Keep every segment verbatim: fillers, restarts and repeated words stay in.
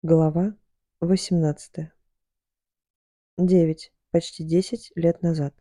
Глава восемнадцатая. Девять, почти десять лет назад.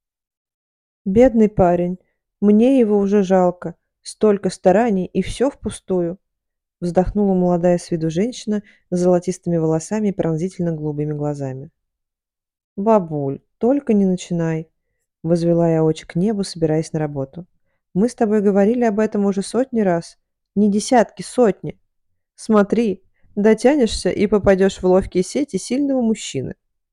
Бедный парень. Мне его уже жалко. Столько стараний, и все впустую. Вздохнула молодая с виду женщина с золотистыми волосами и пронзительно голубыми глазами. Бабуль, только не начинай. Возвела я очи к небу, собираясь на работу. Мы с тобой говорили об этом уже сотни раз. Не десятки, сотни. Смотри, дотянешься и попадешь в ловкие сети сильного мужчины.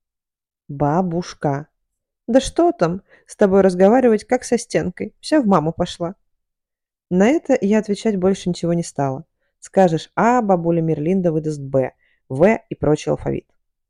Бабушка. Да что там, с тобой разговаривать как со стенкой. Вся в маму пошла. На это я отвечать больше ничего не стала. Скажешь А, бабуля Мерлинда выдаст Б, В и прочий алфавит.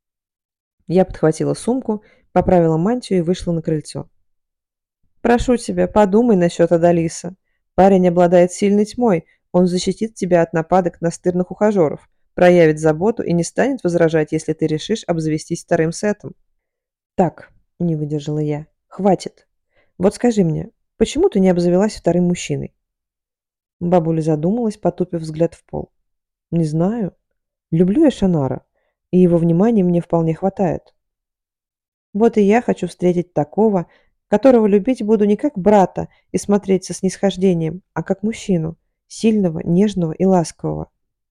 Я подхватила сумку, поправила мантию и вышла на крыльцо. Прошу тебя, подумай насчет Адалиса. Парень обладает сильной тьмой, он защитит тебя от нападок настырных ухажеров, проявит заботу и не станет возражать, если ты решишь обзавестись вторым сетом. Так, не выдержала я. Хватит. Вот скажи мне, почему ты не обзавелась вторым мужчиной? Бабуля задумалась, потупив взгляд в пол. Не знаю. Люблю я Шанара, и его внимания мне вполне хватает. Вот и я хочу встретить такого, которого любить буду не как брата и смотреть со снисхождением, а как мужчину, сильного, нежного и ласкового.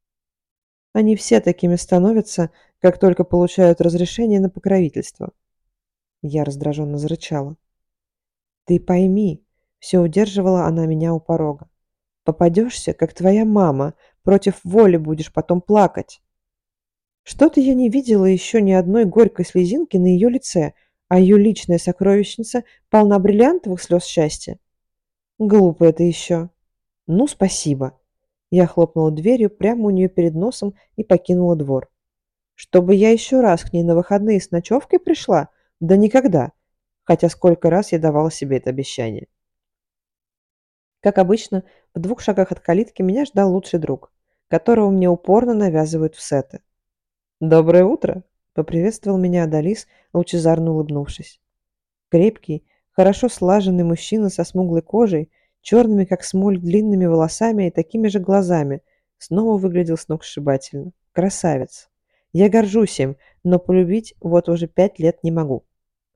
Они все такими становятся, как только получают разрешение на покровительство. Я раздраженно зарычала. Ты пойми, все удерживала она меня у порога. Попадешься, как твоя мама, против воли будешь потом плакать. Что-то я не видела еще ни одной горькой слезинки на ее лице, а ее личная сокровищница полна бриллиантовых слез счастья. Глупо это еще. Ну, спасибо. Я хлопнула дверью прямо у нее перед носом и покинула двор. Чтобы я еще раз к ней на выходные с ночевкой пришла? Да никогда. Хотя сколько раз я давала себе это обещание. Как обычно, в двух шагах от калитки меня ждал лучший друг, которого мне упорно навязывают в сеты. «Доброе утро!» – поприветствовал меня Адалис, лучезарно улыбнувшись. Крепкий, хорошо слаженный мужчина со смуглой кожей, черными, как смоль, длинными волосами и такими же глазами, снова выглядел сногсшибательно. Красавец! Я горжусь им, но полюбить вот уже пять лет не могу.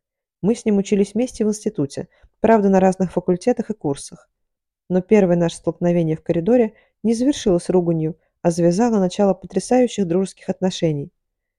Мы с ним учились вместе в институте, правда, на разных факультетах и курсах. Но первое наше столкновение в коридоре не завершилось руганью, а завязало начало потрясающих дружеских отношений.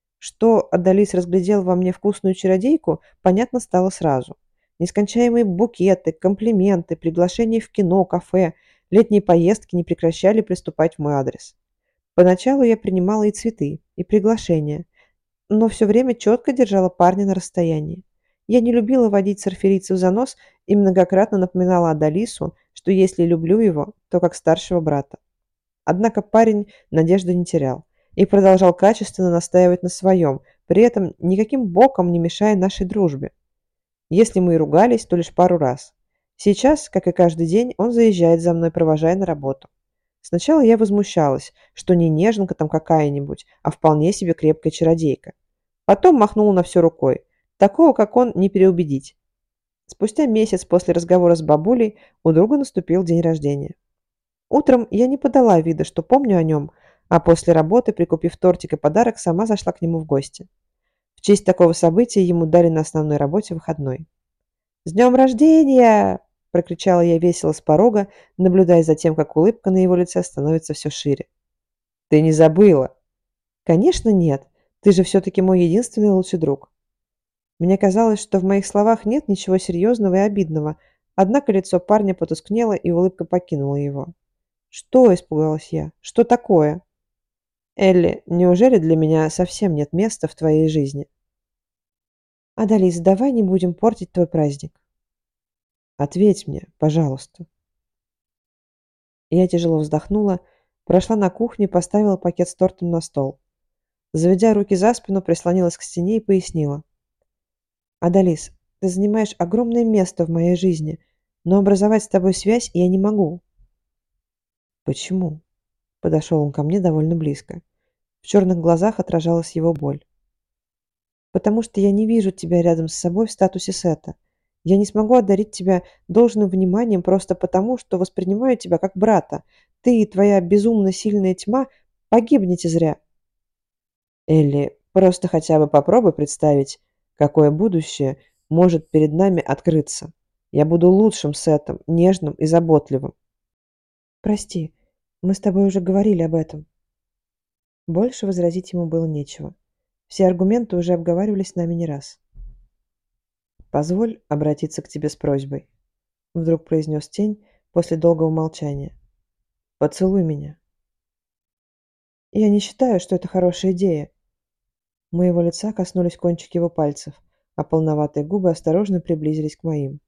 Что Адалис разглядел во мне вкусную чародейку, понятно стало сразу. Нескончаемые букеты, комплименты, приглашения в кино, кафе, летние поездки не прекращали приступать в мой адрес. Поначалу я принимала и цветы, и приглашения, но все время четко держала парня на расстоянии. Я не любила водить сарферийцев за нос и многократно напоминала Адалису, что если люблю его, то как старшего брата. Однако парень надежды не терял и продолжал качественно настаивать на своем, при этом никаким боком не мешая нашей дружбе. Если мы и ругались, то лишь пару раз. Сейчас, как и каждый день, он заезжает за мной, провожая на работу. Сначала я возмущалась, что не неженка там какая-нибудь, а вполне себе крепкая чародейка. Потом махнула на все рукой. Такого, как он, не переубедить. Спустя месяц после разговора с бабулей у друга наступил день рождения. Утром я не подала вида, что помню о нем, а после работы, прикупив тортик и подарок, сама зашла к нему в гости. В честь такого события ему дали на основной работе выходной. «С днем рождения!» – прокричала я весело с порога, наблюдая за тем, как улыбка на его лице становится все шире. «Ты не забыла?» «Конечно нет. Ты же все-таки мой единственный лучший друг». Мне казалось, что в моих словах нет ничего серьезного и обидного, однако лицо парня потускнело, и улыбка покинула его. «Что?» – испугалась я. «Что такое?» «Элли, неужели для меня совсем нет места в твоей жизни?» «Адалис, давай не будем портить твой праздник». «Ответь мне, пожалуйста». Я тяжело вздохнула, прошла на кухню и поставила пакет с тортом на стол. Заведя руки за спину, прислонилась к стене и пояснила. «Адалис, ты занимаешь огромное место в моей жизни, но образовать с тобой связь я не могу». «Почему?» – подошел он ко мне довольно близко. В черных глазах отражалась его боль. «Потому что я не вижу тебя рядом с собой в статусе сета. Я не смогу одарить тебя должным вниманием просто потому, что воспринимаю тебя как брата. Ты и твоя безумно сильная тьма погибнете зря». Элли, просто хотя бы попробуй представить, какое будущее может перед нами открыться. Я буду лучшим Сетом, нежным и заботливым. Прости, мы с тобой уже говорили об этом. Больше возразить ему было нечего. Все аргументы уже обговаривались с нами не раз. «Позволь обратиться к тебе с просьбой», — вдруг произнес тень после долгого молчания. «Поцелуй меня». «Я не считаю, что это хорошая идея». Моего лица коснулись кончики его пальцев, а полноватые губы осторожно приблизились к моим.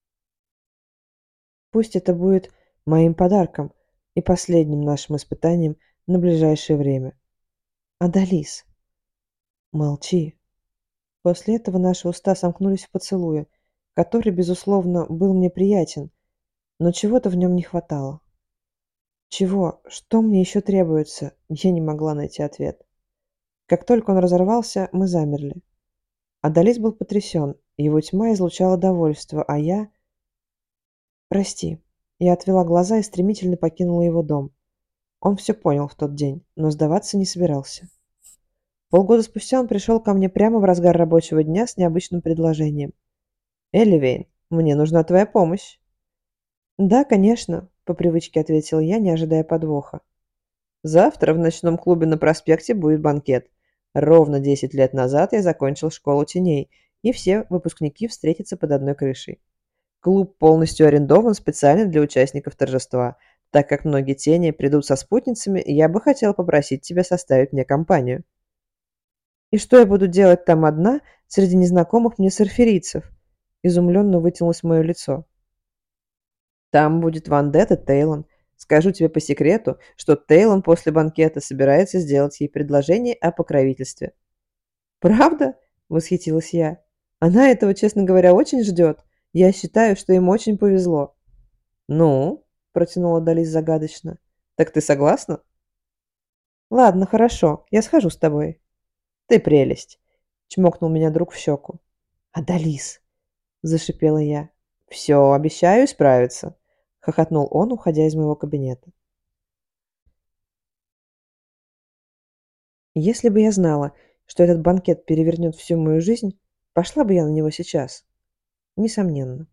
«Пусть это будет моим подарком и последним нашим испытанием на ближайшее время. Адалис». «Молчи». После этого наши уста сомкнулись в поцелуе, который, безусловно, был мне приятен, но чего-то в нем не хватало. Чего? Что мне еще требуется? Я не могла найти ответ. Как только он разорвался, мы замерли. Адалис был потрясен, его тьма излучала довольство, а я... Прости. Я отвела глаза и стремительно покинула его дом. Он все понял в тот день, но сдаваться не собирался. Полгода спустя он пришел ко мне прямо в разгар рабочего дня с необычным предложением. «Элливейн, мне нужна твоя помощь». «Да, конечно», — по привычке ответил я, не ожидая подвоха. «Завтра в ночном клубе на проспекте будет банкет. Ровно десять лет назад я закончил школу теней, и все выпускники встретятся под одной крышей. Клуб полностью арендован специально для участников торжества. Так как многие тени придут со спутницами, я бы хотел попросить тебя составить мне компанию». «И что я буду делать там одна, среди незнакомых мне сарферийцев?» Изумленно вытянулось мое лицо. «Там будет Вандетта Тейлон. Скажу тебе по секрету, что Тейлон после банкета собирается сделать ей предложение о покровительстве». «Правда?» – восхитилась я. «Она этого, честно говоря, очень ждет. Я считаю, что им очень повезло». «Ну?» – протянула Далис загадочно. «Так ты согласна?» «Ладно, хорошо, я схожу с тобой». «Ты прелесть!» – чмокнул меня друг в щеку. «Адалис!» – зашипела я. «Все, обещаю исправиться», – хохотнул он, уходя из моего кабинета. Если бы я знала, что этот банкет перевернет всю мою жизнь, пошла бы я на него сейчас. Несомненно.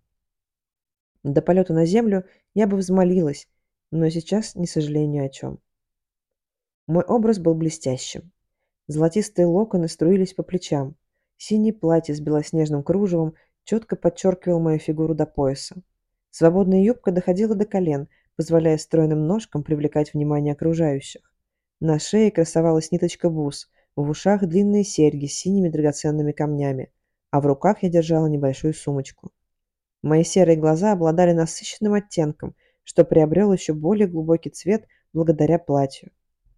До полета на землю я бы взмолилась, но сейчас не сожалею ни о чем. Мой образ был блестящим. Золотистые локоны струились по плечам. Синее платье с белоснежным кружевом четко подчеркивало мою фигуру до пояса. Свободная юбка доходила до колен, позволяя стройным ножкам привлекать внимание окружающих. На шее красовалась ниточка бус, в ушах длинные серьги с синими драгоценными камнями, а в руках я держала небольшую сумочку. Мои серые глаза обладали насыщенным оттенком, что приобрел еще более глубокий цвет благодаря платью.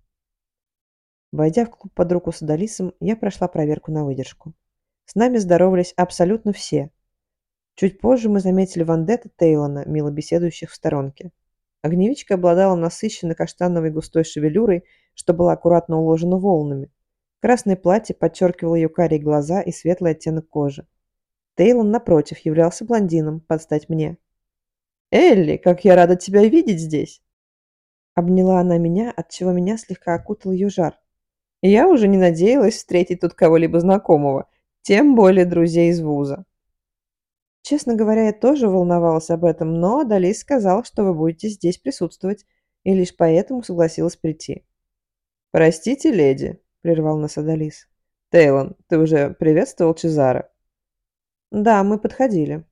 Войдя в клуб под руку с Адалисом, я прошла проверку на выдержку. С нами здоровались абсолютно все. Чуть позже мы заметили Вандетта Тейлона, мило беседующих в сторонке. Огневичка обладала насыщенной каштановой густой шевелюрой, что была аккуратно уложена волнами. Красное платье подчеркивало ее карие глаза и светлый оттенок кожи. Тейлон, напротив, являлся блондином, под стать мне. «Элли, как я рада тебя видеть здесь!» Обняла она меня, отчего меня слегка окутал ее жар. Я уже не надеялась встретить тут кого-либо знакомого, тем более друзей из вуза. Честно говоря, я тоже волновалась об этом, но Адалис сказал, что вы будете здесь присутствовать, и лишь поэтому согласилась прийти. «Простите, леди», — прервал нас Адалис. «Тейлон, ты уже приветствовал Чезаро?» «Да, мы подходили».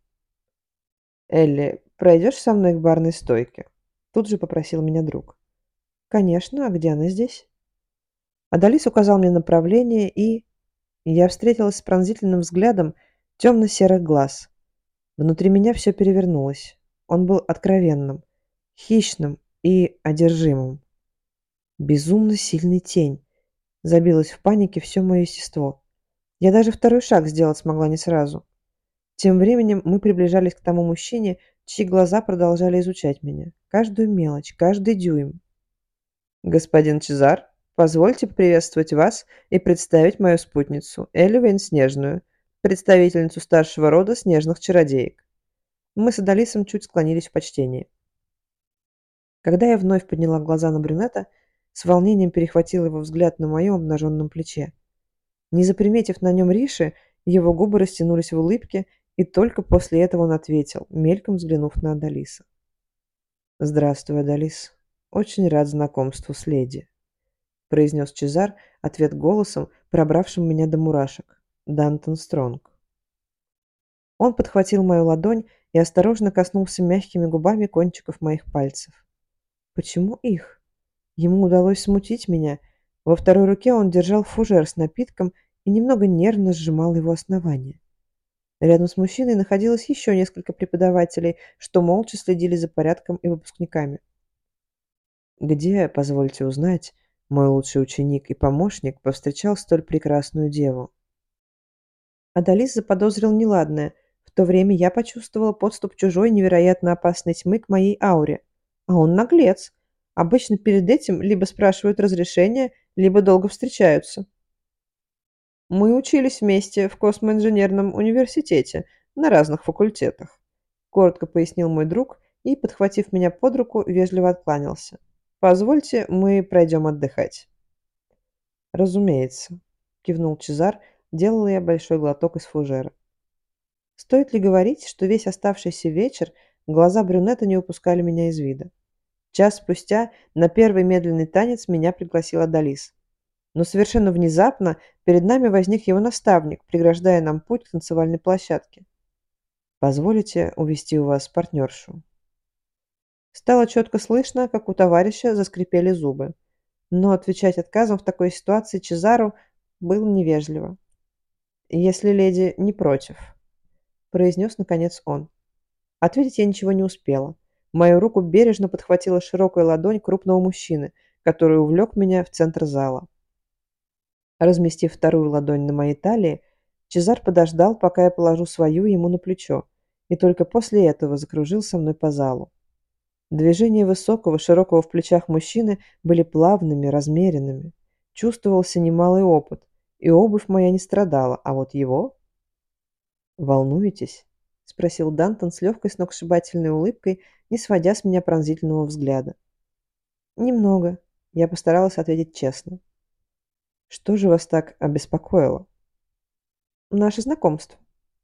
«Элли, пройдешь со мной к барной стойке?» Тут же попросил меня друг. «Конечно, а где она здесь?» Адалис указал мне направление, и... Я встретилась с пронзительным взглядом темно-серых глаз. Внутри меня все перевернулось. Он был откровенным, хищным и одержимым. Безумно сильный тень. Забилось в панике все мое естество. Я даже второй шаг сделать смогла не сразу. Тем временем мы приближались к тому мужчине, чьи глаза продолжали изучать меня. Каждую мелочь, каждый дюйм. «Господин Чезар, позвольте приветствовать вас и представить мою спутницу, Элливейн Снежную, представительницу старшего рода снежных чародеек». Мы с Адалисом чуть склонились в почтении. Когда я вновь подняла глаза на брюнета, с волнением перехватила его взгляд на моем обнаженном плече. Не заприметив на нем Риши, его губы растянулись в улыбке, и только после этого он ответил, мельком взглянув на Адалиса. «Здравствуй, Адалис. Очень рад знакомству с леди», — произнес Чезар ответ голосом, пробравшим меня до мурашек. «Дантон Стронг». Он подхватил мою ладонь и осторожно коснулся мягкими губами кончиков моих пальцев. Почему их? Ему удалось смутить меня. Во второй руке он держал фужер с напитком и немного нервно сжимал его основание. Рядом с мужчиной находилось еще несколько преподавателей, что молча следили за порядком и выпускниками. Где, позвольте узнать, мой лучший ученик и помощник повстречал столь прекрасную деву? Адалис заподозрил неладное. В то время я почувствовала подступ чужой невероятно опасной тьмы к моей ауре. А он наглец. Обычно перед этим либо спрашивают разрешения, либо долго встречаются. Мы учились вместе в космоинженерном университете на разных факультетах, коротко пояснил мой друг и, подхватив меня под руку, вежливо откланялся. Позвольте, мы пройдем отдыхать. Разумеется, кивнул Чезар, делала я большой глоток из фужера. Стоит ли говорить, что весь оставшийся вечер глаза брюнета не упускали меня из вида? Час спустя на первый медленный танец меня пригласила Адалис. Но совершенно внезапно перед нами возник его наставник, преграждая нам путь к танцевальной площадке. «Позволите увести у вас партнершу?» Стало четко слышно, как у товарища заскрипели зубы. Но отвечать отказом в такой ситуации Чезару было невежливо. «Если леди не против», — произнес наконец он. Ответить я ничего не успела. Мою руку бережно подхватила широкая ладонь крупного мужчины, который увлек меня в центр зала. Разместив вторую ладонь на моей талии, Чезар подождал, пока я положу свою ему на плечо, и только после этого закружил со мной по залу. Движения высокого, широкого в плечах мужчины были плавными, размеренными. Чувствовался немалый опыт, и обувь моя не страдала, а вот его... «Волнуетесь?» — спросил Дантон с легкой сногсшибательной улыбкой, не сводя с меня пронзительного взгляда. «Немного», — я постаралась ответить честно. «Что же вас так обеспокоило?» «Наше знакомство».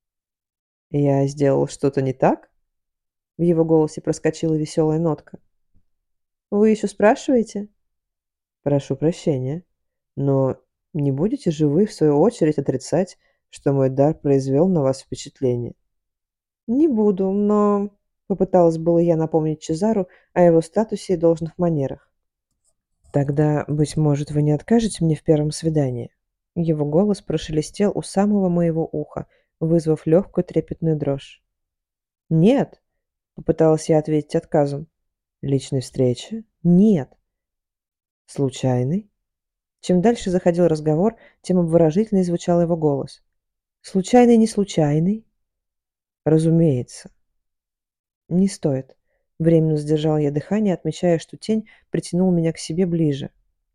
«Я сделал что-то не так?» В его голосе проскочила веселая нотка. «Вы еще спрашиваете?» «Прошу прощения, но не будете же вы, в свою очередь, отрицать, что мой дар произвел на вас впечатление?» «Не буду, но...» — попыталась было я напомнить Чезару о его статусе и должных манерах. «Тогда, быть может, вы не откажете мне в первом свидании?» Его голос прошелестел у самого моего уха, вызвав легкую трепетную дрожь. «Нет!» — попыталась я ответить отказом. «Личной встречи?» «Нет!» «Случайный?» Чем дальше заходил разговор, тем обворожительнее звучал его голос. «Случайный, не случайный?» «Разумеется». «Не стоит». Временно сдержала я дыхание, отмечая, что тень притянул меня к себе ближе.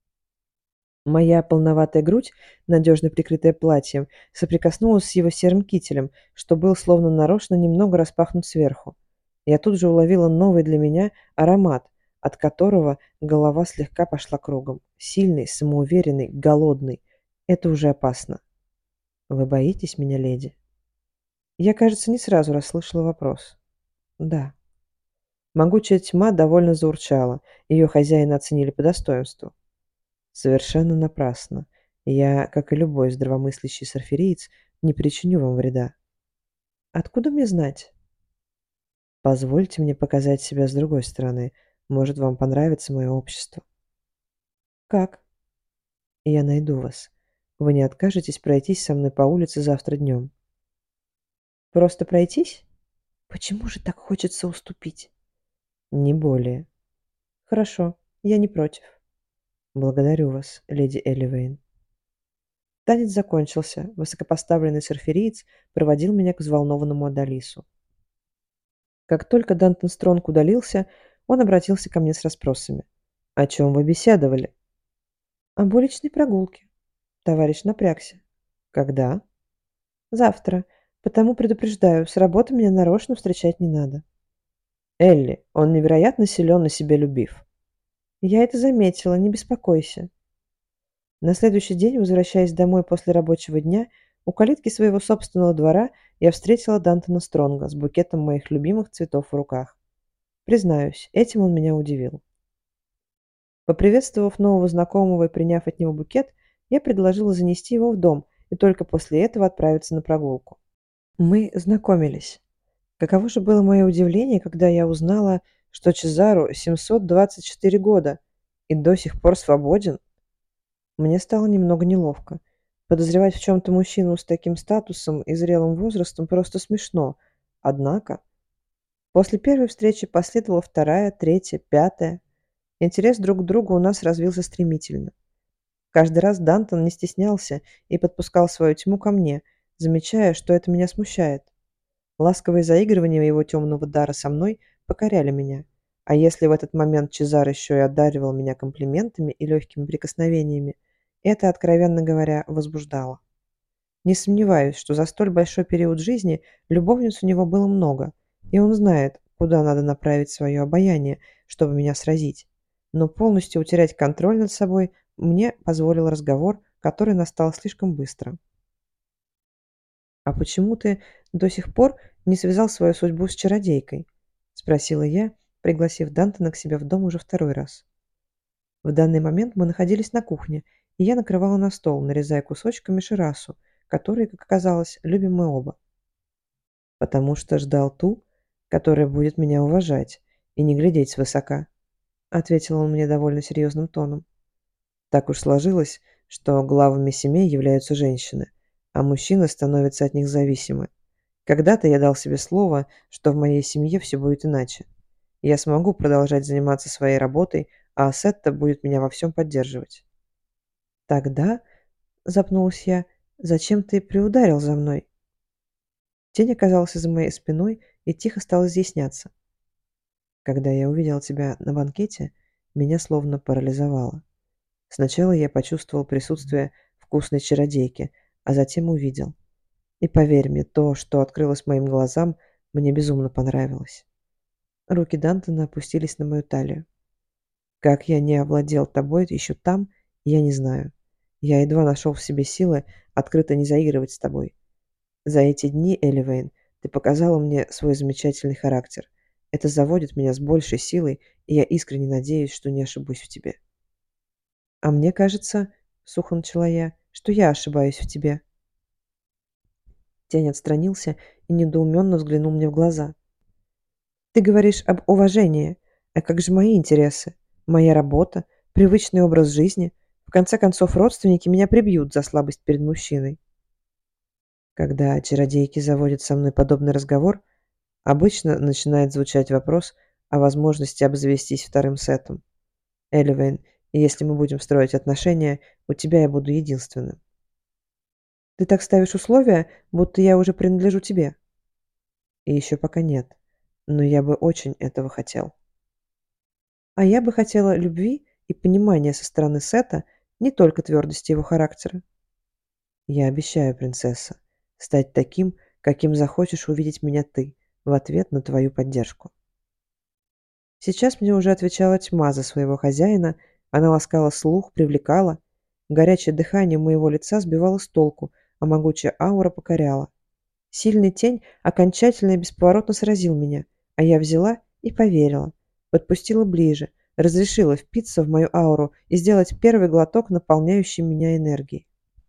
Моя полноватая грудь, надежно прикрытая платьем, соприкоснулась с его серым кителем, что был словно нарочно немного распахнут сверху. Я тут же уловила новый для меня аромат, от которого голова слегка пошла кругом. Сильный, самоуверенный, голодный. Это уже опасно. «Вы боитесь меня, леди?» Я, кажется, не сразу расслышала вопрос. «Да». Могучая тьма довольно заурчала. Ее хозяина оценили по достоинству. Совершенно напрасно. Я, как и любой здравомыслящий сарфериец, не причиню вам вреда. Откуда мне знать? Позвольте мне показать себя с другой стороны. Может, вам понравится мое общество. Как? Я найду вас. Вы не откажетесь пройтись со мной по улице завтра днем? Просто пройтись? Почему же так хочется уступить? Не более. Хорошо, я не против. Благодарю вас, леди Элливейн. Танец закончился. Высокопоставленный сарфериец проводил меня к взволнованному Адалису. Как только Дантон Стронг удалился, он обратился ко мне с расспросами. «О чем вы беседовали?» «Об уличной прогулке». Товарищ напрягся. «Когда?» «Завтра. Потому предупреждаю, с работы меня нарочно встречать не надо». «Элли, он невероятно силен и себялюбив». «Я это заметила, не беспокойся». На следующий день, возвращаясь домой после рабочего дня, у калитки своего собственного двора я встретила Дантона Стронга с букетом моих любимых цветов в руках. Признаюсь, этим он меня удивил. Поприветствовав нового знакомого и приняв от него букет, я предложила занести его в дом и только после этого отправиться на прогулку. Мы знакомились. Каково же было мое удивление, когда я узнала, что Чезару семьсот двадцать четыре года и до сих пор свободен. Мне стало немного неловко. Подозревать в чем-то мужчину с таким статусом и зрелым возрастом просто смешно. Однако, после первой встречи последовала вторая, третья, пятая. Интерес друг к другу у нас развился стремительно. Каждый раз Дантон не стеснялся и подпускал свою тьму ко мне, замечая, что это меня смущает. Ласковые заигрывания его темного дара со мной покоряли меня. А если в этот момент Чезар еще и одаривал меня комплиментами и легкими прикосновениями, это, откровенно говоря, возбуждало. Не сомневаюсь, что за столь большой период жизни любовниц у него было много, и он знает, куда надо направить свое обаяние, чтобы меня сразить. Но полностью утерять контроль над собой мне позволил разговор, который настал слишком быстро. «А почему ты до сих пор не связал свою судьбу с чародейкой?» — спросила я, пригласив Дантона к себе в дом уже второй раз. В данный момент мы находились на кухне, и я накрывала на стол, нарезая кусочками ширасу, который, как оказалось, любим мы оба. «Потому что ждал ту, которая будет меня уважать и не глядеть свысока», — ответил он мне довольно серьезным тоном. «Так уж сложилось, что главами семей являются женщины, а мужчины становятся от них зависимы. Когда-то я дал себе слово, что в моей семье все будет иначе. Я смогу продолжать заниматься своей работой, а Сетта будет меня во всем поддерживать». «Тогда, — запнулась я, — зачем ты приударил за мной?» Тень оказался за моей спиной и тихо стал изъясняться. «Когда я увидел тебя на банкете, меня словно парализовало. Сначала я почувствовал присутствие вкусной чародейки, а затем увидел. И поверь мне, то, что открылось моим глазам, мне безумно понравилось». Руки Дантона опустились на мою талию. «Как я не овладел тобой еще там, я не знаю. Я едва нашел в себе силы открыто не заигрывать с тобой. За эти дни, Эливейн, ты показала мне свой замечательный характер. Это заводит меня с большей силой, и я искренне надеюсь, что не ошибусь в тебе». «А мне кажется, — сухо начала я, — что я ошибаюсь в тебе». Тень отстранился и недоуменно взглянул мне в глаза. «Ты говоришь об уважении. А как же мои интересы? Моя работа, привычный образ жизни? В конце концов, родственники меня прибьют за слабость перед мужчиной». Когда чародейки заводят со мной подобный разговор, обычно начинает звучать вопрос о возможности обзавестись вторым сетом. «Эливейн, если мы будем строить отношения, у тебя я буду единственным». «Ты так ставишь условия, будто я уже принадлежу тебе». «И еще пока нет, но я бы очень этого хотел». «А я бы хотела любви и понимания со стороны Сета, не только твердости его характера». «Я обещаю, принцесса, стать таким, каким захочешь увидеть меня ты, в ответ на твою поддержку». Сейчас мне уже отвечала тьма за своего хозяина, она ласкала слух, привлекала. Горячее дыхание моего лица сбивало с толку, а могучая аура покоряла. Сильный тень окончательно и бесповоротно сразил меня, а я взяла и поверила. Подпустила ближе, разрешила впиться в мою ауру и сделать первый глоток наполняющей меня энергии.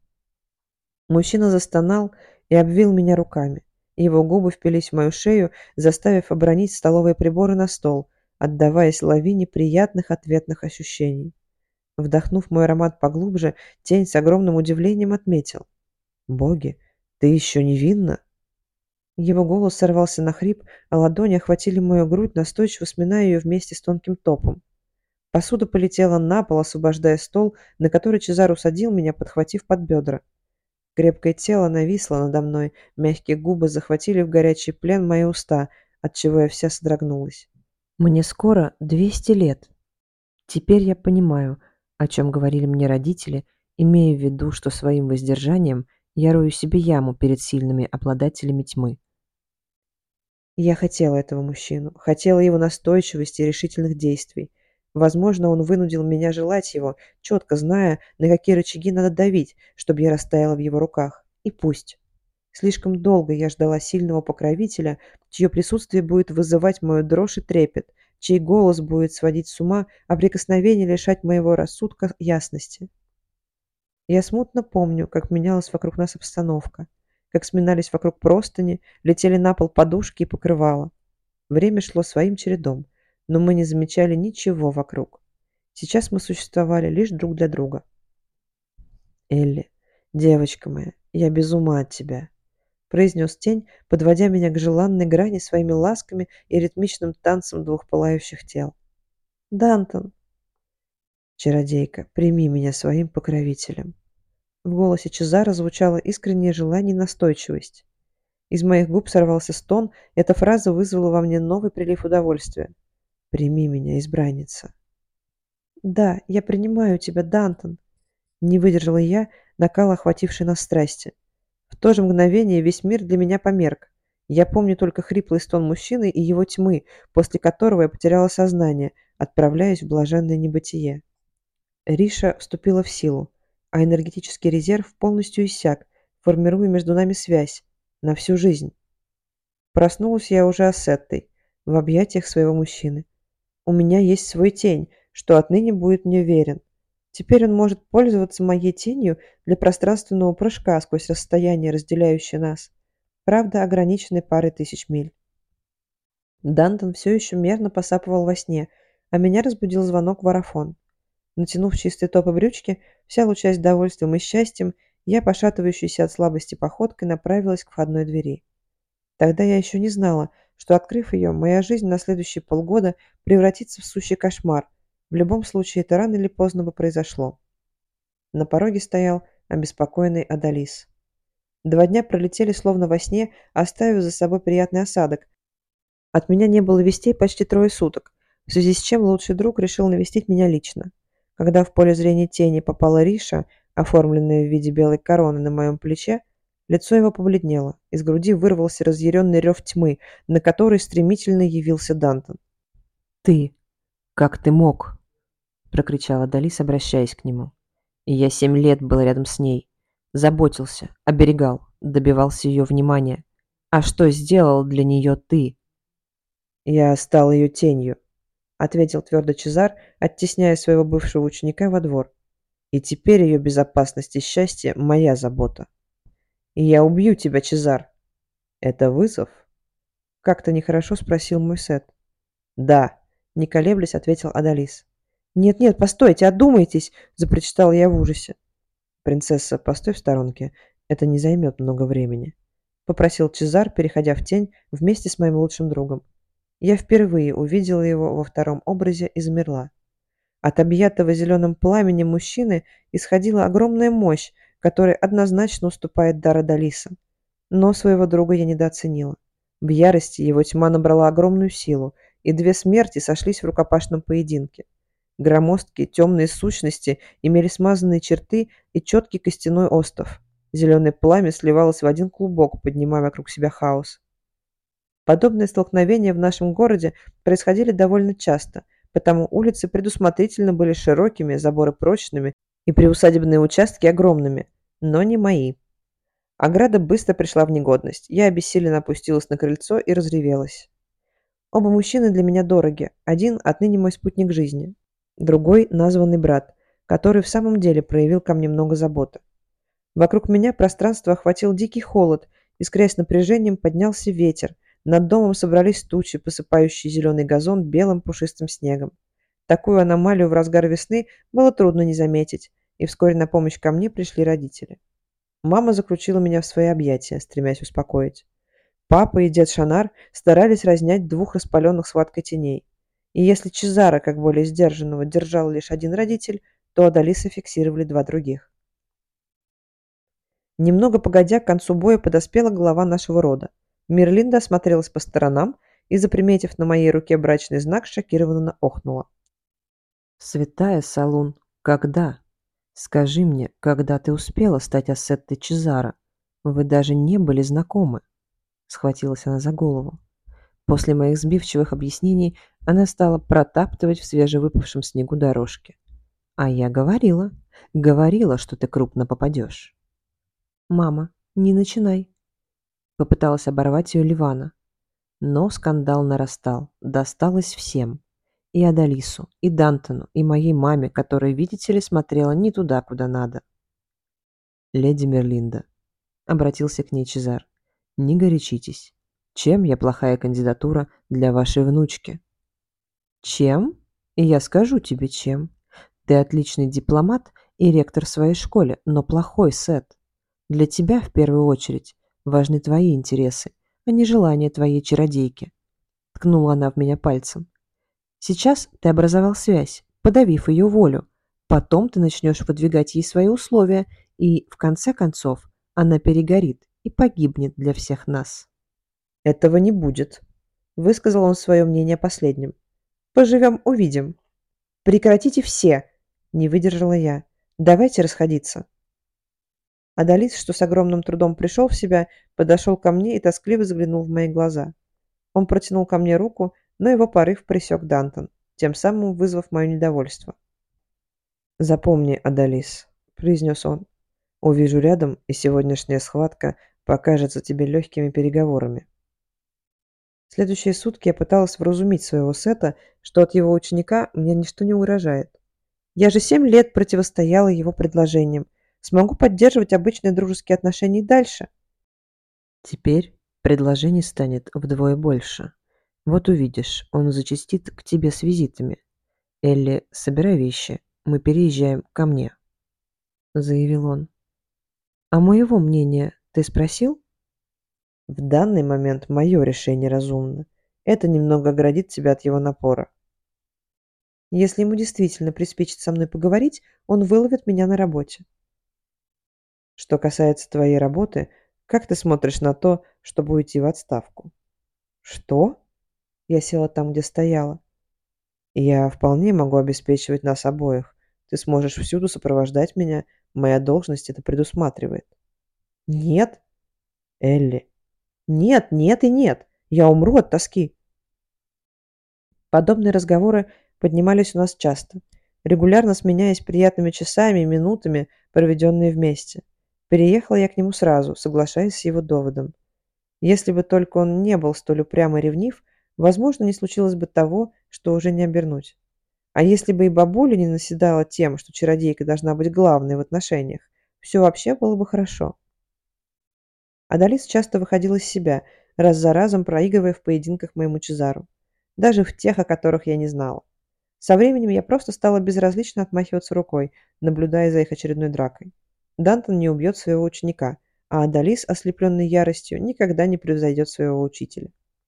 Мужчина застонал и обвил меня руками. Его губы впились в мою шею, заставив обронить столовые приборы на стол, отдаваясь лавине приятных ответных ощущений. Вдохнув мой аромат поглубже, тень с огромным удивлением отметил: «Боги, ты еще невинна?» Его голос сорвался на хрип, а ладони охватили мою грудь, настойчиво сминая ее вместе с тонким топом. Посуда полетела на пол, освобождая стол, на который Чезар усадил меня, подхватив под бедра. Крепкое тело нависло надо мной, мягкие губы захватили в горячий плен мои уста, отчего я вся содрогнулась. «Мне скоро двести лет. Теперь я понимаю, о чем говорили мне родители, имея в виду, что своим воздержанием я рою себе яму перед сильными обладателями тьмы». Я хотела этого мужчину, хотела его настойчивости и решительных действий. Возможно, он вынудил меня желать его, четко зная, на какие рычаги надо давить, чтобы я растаяла в его руках. И пусть. Слишком долго я ждала сильного покровителя, чье присутствие будет вызывать мою дрожь и трепет, чей голос будет сводить с ума, а прикосновение лишать моего рассудка ясности. Я смутно помню, как менялась вокруг нас обстановка, как сминались вокруг простыни, летели на пол подушки и покрывала. Время шло своим чередом, но мы не замечали ничего вокруг. Сейчас мы существовали лишь друг для друга. «Элли, девочка моя, я без ума от тебя», — произнес тень, подводя меня к желанной грани своими ласками и ритмичным танцем двух пылающих тел. «Дантон!» «Чародейка, прими меня своим покровителем». В голосе Чезаро звучало искреннее желание и настойчивость. Из моих губ сорвался стон, эта фраза вызвала во мне новый прилив удовольствия. «Прими меня, избранница». «Да, я принимаю тебя, Дантон», — не выдержала я, накала охватившей нас страсти. В то же мгновение весь мир для меня померк. Я помню только хриплый стон мужчины и его тьмы, после которого я потеряла сознание, отправляясь в блаженное небытие. Риша вступила в силу, а энергетический резерв полностью иссяк, формируя между нами связь на всю жизнь. Проснулась я уже Ассеттой, в объятиях своего мужчины. У меня есть свой тень, что отныне будет мне верен. Теперь он может пользоваться моей тенью для пространственного прыжка сквозь расстояние, разделяющее нас, правда, ограниченной парой тысяч миль. Дантон все еще мерно посапывал во сне, а меня разбудил звонок в аэрофон. Натянув чистые топ и брючки, вся лучась довольствием и счастьем, я, пошатывающаяся от слабости походкой, направилась к входной двери. Тогда я еще не знала, что, открыв ее, моя жизнь на следующие полгода превратится в сущий кошмар. В любом случае, это рано или поздно бы произошло. На пороге стоял обеспокоенный Адалис. Два дня пролетели словно во сне, оставив за собой приятный осадок. От меня не было вестей почти трое суток, в связи с чем лучший друг решил навестить меня лично. Когда в поле зрения тени попала Риша, оформленная в виде белой короны на моем плече, лицо его побледнело, из груди вырвался разъяренный рев тьмы, на который стремительно явился Дантон. «Ты! Как ты мог?» – прокричала Далис, обращаясь к нему. «И я семь лет был рядом с ней. Заботился, оберегал, добивался ее внимания. А что сделал для нее ты?» «Я стал ее тенью», — ответил твердо Чезар, оттесняя своего бывшего ученика во двор. «И теперь ее безопасность и счастье — моя забота. И я убью тебя, Чезар». «Это вызов?» — как-то нехорошо спросил мой Сет. «Да», — не колеблясь, ответил Адалис. «Нет-нет, постойте, одумайтесь!» — запрочитал я в ужасе. «Принцесса, постой в сторонке, это не займет много времени», — попросил Чезар, переходя в тень вместе с моим лучшим другом. Я впервые увидела его во втором образе и замерла. От объятого зеленым пламенем мужчины исходила огромная мощь, которая однозначно уступает дару Далиса. Но своего друга я недооценила. В ярости его тьма набрала огромную силу, и две смерти сошлись в рукопашном поединке. Громоздкие темные сущности имели смазанные черты и четкий костяной остов. Зеленое пламя сливалось в один клубок, поднимая вокруг себя хаос. Подобные столкновения в нашем городе происходили довольно часто, потому улицы предусмотрительно были широкими, заборы прочными и приусадебные участки огромными, но не мои. Ограда быстро пришла в негодность. Я обессиленно опустилась на крыльцо и разревелась. Оба мужчины для меня дороги. Один отныне мой спутник жизни, другой названный брат, который в самом деле проявил ко мне много заботы. Вокруг меня пространство охватил дикий холод, искрясь напряжением поднялся ветер. Над домом собрались тучи, посыпающие зеленый газон белым пушистым снегом. Такую аномалию в разгар весны было трудно не заметить, и вскоре на помощь ко мне пришли родители. Мама заключила меня в свои объятия, стремясь успокоить. Папа и дед Шанар старались разнять двух распаленных схваткой теней. И если Чезаро, как более сдержанного, держал лишь один родитель, то Адалиса фиксировали два других. Немного погодя, к концу боя подоспела глава нашего рода. Мерлинда осмотрелась по сторонам и, заприметив на моей руке брачный знак, шокированно охнула. «Святая Салун, когда? Скажи мне, когда ты успела стать Ассеттой Чезаро? Вы даже не были знакомы?» Схватилась она за голову. После моих сбивчивых объяснений она стала протаптывать в свежевыпавшем снегу дорожки. А я говорила, говорила, что ты крупно попадешь. Мама, не начинай. Попыталась оборвать ее Ливана. Но скандал нарастал, досталось всем. И Адалису, и Дантону, и моей маме, которая, видите ли, смотрела не туда, куда надо. Леди Мерлинда, обратился к ней Чезар, не горячитесь. Чем я плохая кандидатура для вашей внучки? Чем? И я скажу тебе, чем. Ты отличный дипломат и ректор в своей школе, но плохой Сет. Для тебя, в первую очередь, важны твои интересы, а не желания твоей чародейки. Ткнула она в меня пальцем. Сейчас ты образовал связь, подавив ее волю. Потом ты начнешь выдвигать ей свои условия, и, в конце концов, она перегорит и погибнет для всех нас. Этого не будет, высказал он свое мнение последним. Поживем, увидим. Прекратите все, не выдержала я. Давайте расходиться. Адалис, что с огромным трудом пришел в себя, подошел ко мне и тоскливо заглянул в мои глаза. Он протянул ко мне руку, но его порыв пресек Дантон, тем самым вызвав мое недовольство. «Запомни, Адалис», — произнес он, — «увижу рядом, и сегодняшняя схватка покажется тебе легкими переговорами». Следующие сутки я пыталась вразумить своего Сета, что от его ученика мне ничто не угрожает. Я же семь лет противостояла его предложениям. Смогу поддерживать обычные дружеские отношения и дальше. Теперь предложений станет вдвое больше. Вот увидишь, он зачастит к тебе с визитами. Элли, собирай вещи, мы переезжаем ко мне, заявил он. А моего мнения ты спросил? В данный момент мое решение разумно. Это немного оградит тебя от его напора. Если ему действительно приспичит со мной поговорить, он выловит меня на работе. Что касается твоей работы, как ты смотришь на то, чтобы уйти в отставку? Что? Я села там, где стояла. Я вполне могу обеспечивать нас обоих. Ты сможешь всюду сопровождать меня. Моя должность это предусматривает. Нет, Элли. Нет, нет и нет. Я умру от тоски. Подобные разговоры поднимались у нас часто, регулярно сменяясь приятными часами и минутами, проведенные вместе. Переехала я к нему сразу, соглашаясь с его доводом. Если бы только он не был столь упрям и ревнив, возможно, не случилось бы того, что уже не обернуть. А если бы и бабуля не наседала тем, что чародейка должна быть главной в отношениях, все вообще было бы хорошо. Адалис часто выходила из себя, раз за разом проигрывая в поединках моему Чезару. Даже в тех, о которых я не знала. Со временем я просто стала безразлично отмахиваться рукой, наблюдая за их очередной дракой. Дантон не убьет своего ученика, а Адалис, ослепленный яростью, никогда не превзойдет своего учителя.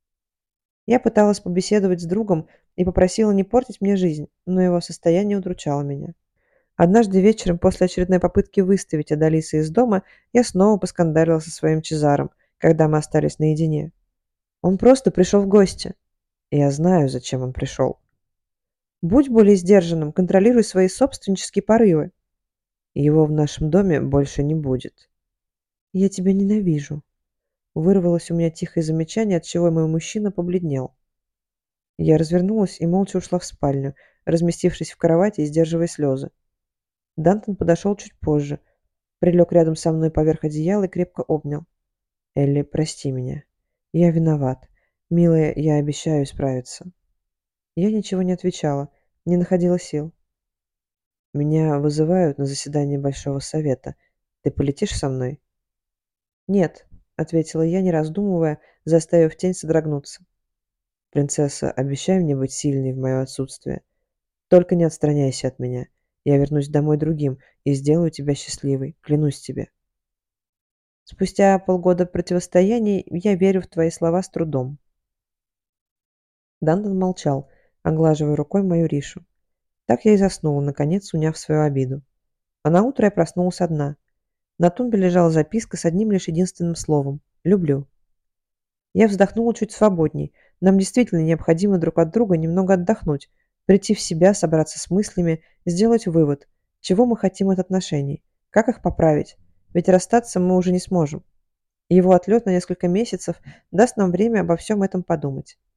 Я пыталась побеседовать с другом и попросила не портить мне жизнь, но его состояние удручало меня. Однажды вечером, после очередной попытки выставить Адалиса из дома, я снова поскандалила со своим Чезаром, когда мы остались наедине. Он просто пришел в гости. Я знаю, зачем он пришел. Будь более сдержанным, контролируй свои собственнические порывы. Его в нашем доме больше не будет. Я тебя ненавижу. Вырвалось у меня тихое замечание, от чего мой мужчина побледнел. Я развернулась и молча ушла в спальню, разместившись в кровати и сдерживая слезы. Дантон подошел чуть позже, прилег рядом со мной поверх одеяла и крепко обнял. «Элли, прости меня. Я виноват. Милая, я обещаю исправиться». Я ничего не отвечала, не находила сил. «Меня вызывают на заседание Большого Совета. Ты полетишь со мной?» «Нет», — ответила я, не раздумывая, заставив тень содрогнуться. «Принцесса, обещай мне быть сильной в мое отсутствие. Только не отстраняйся от меня. Я вернусь домой другим и сделаю тебя счастливой, клянусь тебе». Спустя полгода противостояний я верю в твои слова с трудом. Дандон молчал, оглаживая рукой мою ришу. Так я и заснула, наконец уняв свою обиду. А на утро я проснулась одна. На тумбе лежала записка с одним лишь единственным словом «люблю». Я вздохнула чуть свободней. Нам действительно необходимо друг от друга немного отдохнуть, прийти в себя, собраться с мыслями, сделать вывод, чего мы хотим от отношений, как их поправить, ведь расстаться мы уже не сможем. Его отлет на несколько месяцев даст нам время обо всем этом подумать.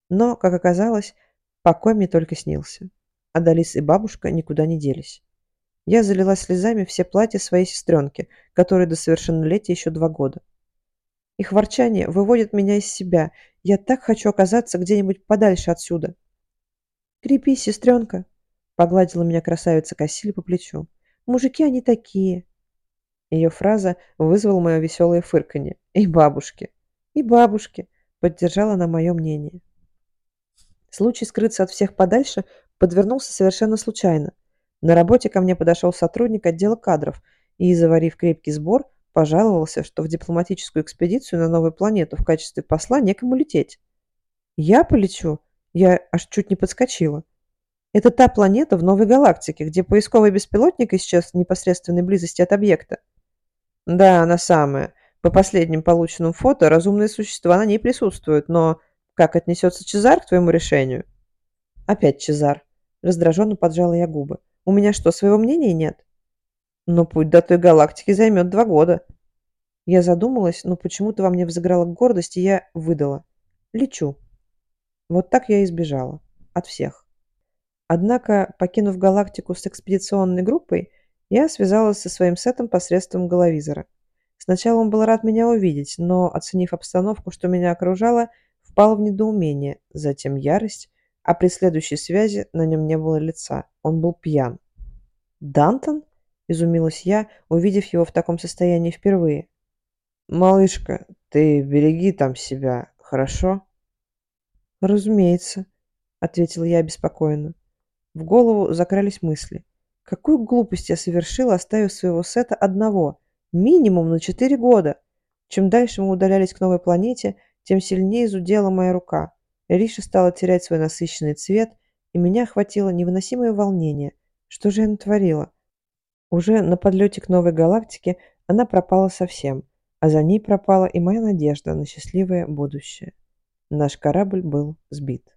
Но, как оказалось, покой мне только снился. А Далис и бабушка никуда не делись. Я залилась слезами все платья своей сестренки, которой до совершеннолетия еще два года. Их ворчание выводит меня из себя. Я так хочу оказаться где-нибудь подальше отсюда. «Крепись, сестренка!» — погладила меня красавица Кассиль по плечу. «Мужики они такие!» Ее фраза вызвала мое веселое фырканье. «И бабушки!» «И бабушки!» — поддержала она мое мнение. Случай скрыться от всех подальше подвернулся совершенно случайно. На работе ко мне подошел сотрудник отдела кадров и, заварив крепкий сбор, пожаловался, что в дипломатическую экспедицию на новую планету в качестве посла некому лететь. «Я полечу?» Я аж чуть не подскочила. Это та планета в новой галактике, где поисковый беспилотник исчез в непосредственной близости от объекта. Да, она самая. По последним полученным фото разумные существа на ней присутствуют, но как отнесется Чезар к твоему решению? Опять Чезар. Раздраженно поджала я губы. У меня что, своего мнения нет? Но путь до той галактики займет два года. Я задумалась, но почему-то во мне взыграла гордость, и я выдала. Лечу. Вот так я и сбежала. От всех. Однако, покинув галактику с экспедиционной группой, я связалась со своим сетом посредством головизора. Сначала он был рад меня увидеть, но, оценив обстановку, что меня окружало, впал в недоумение, затем ярость, а при следующей связи на нем не было лица. Он был пьян. «Дантон?» – изумилась я, увидев его в таком состоянии впервые. «Малышка, ты береги там себя, хорошо?» «Разумеется», – ответила я обеспокоенно. В голову закрались мысли. Какую глупость я совершила, оставив своего сета одного, минимум на четыре года? Чем дальше мы удалялись к новой планете, тем сильнее зудела моя рука. Риша стала терять свой насыщенный цвет, и меня охватило невыносимое волнение. Что же я натворила? Уже на подлете к новой галактике она пропала совсем, а за ней пропала и моя надежда на счастливое будущее. Наш корабль был сбит.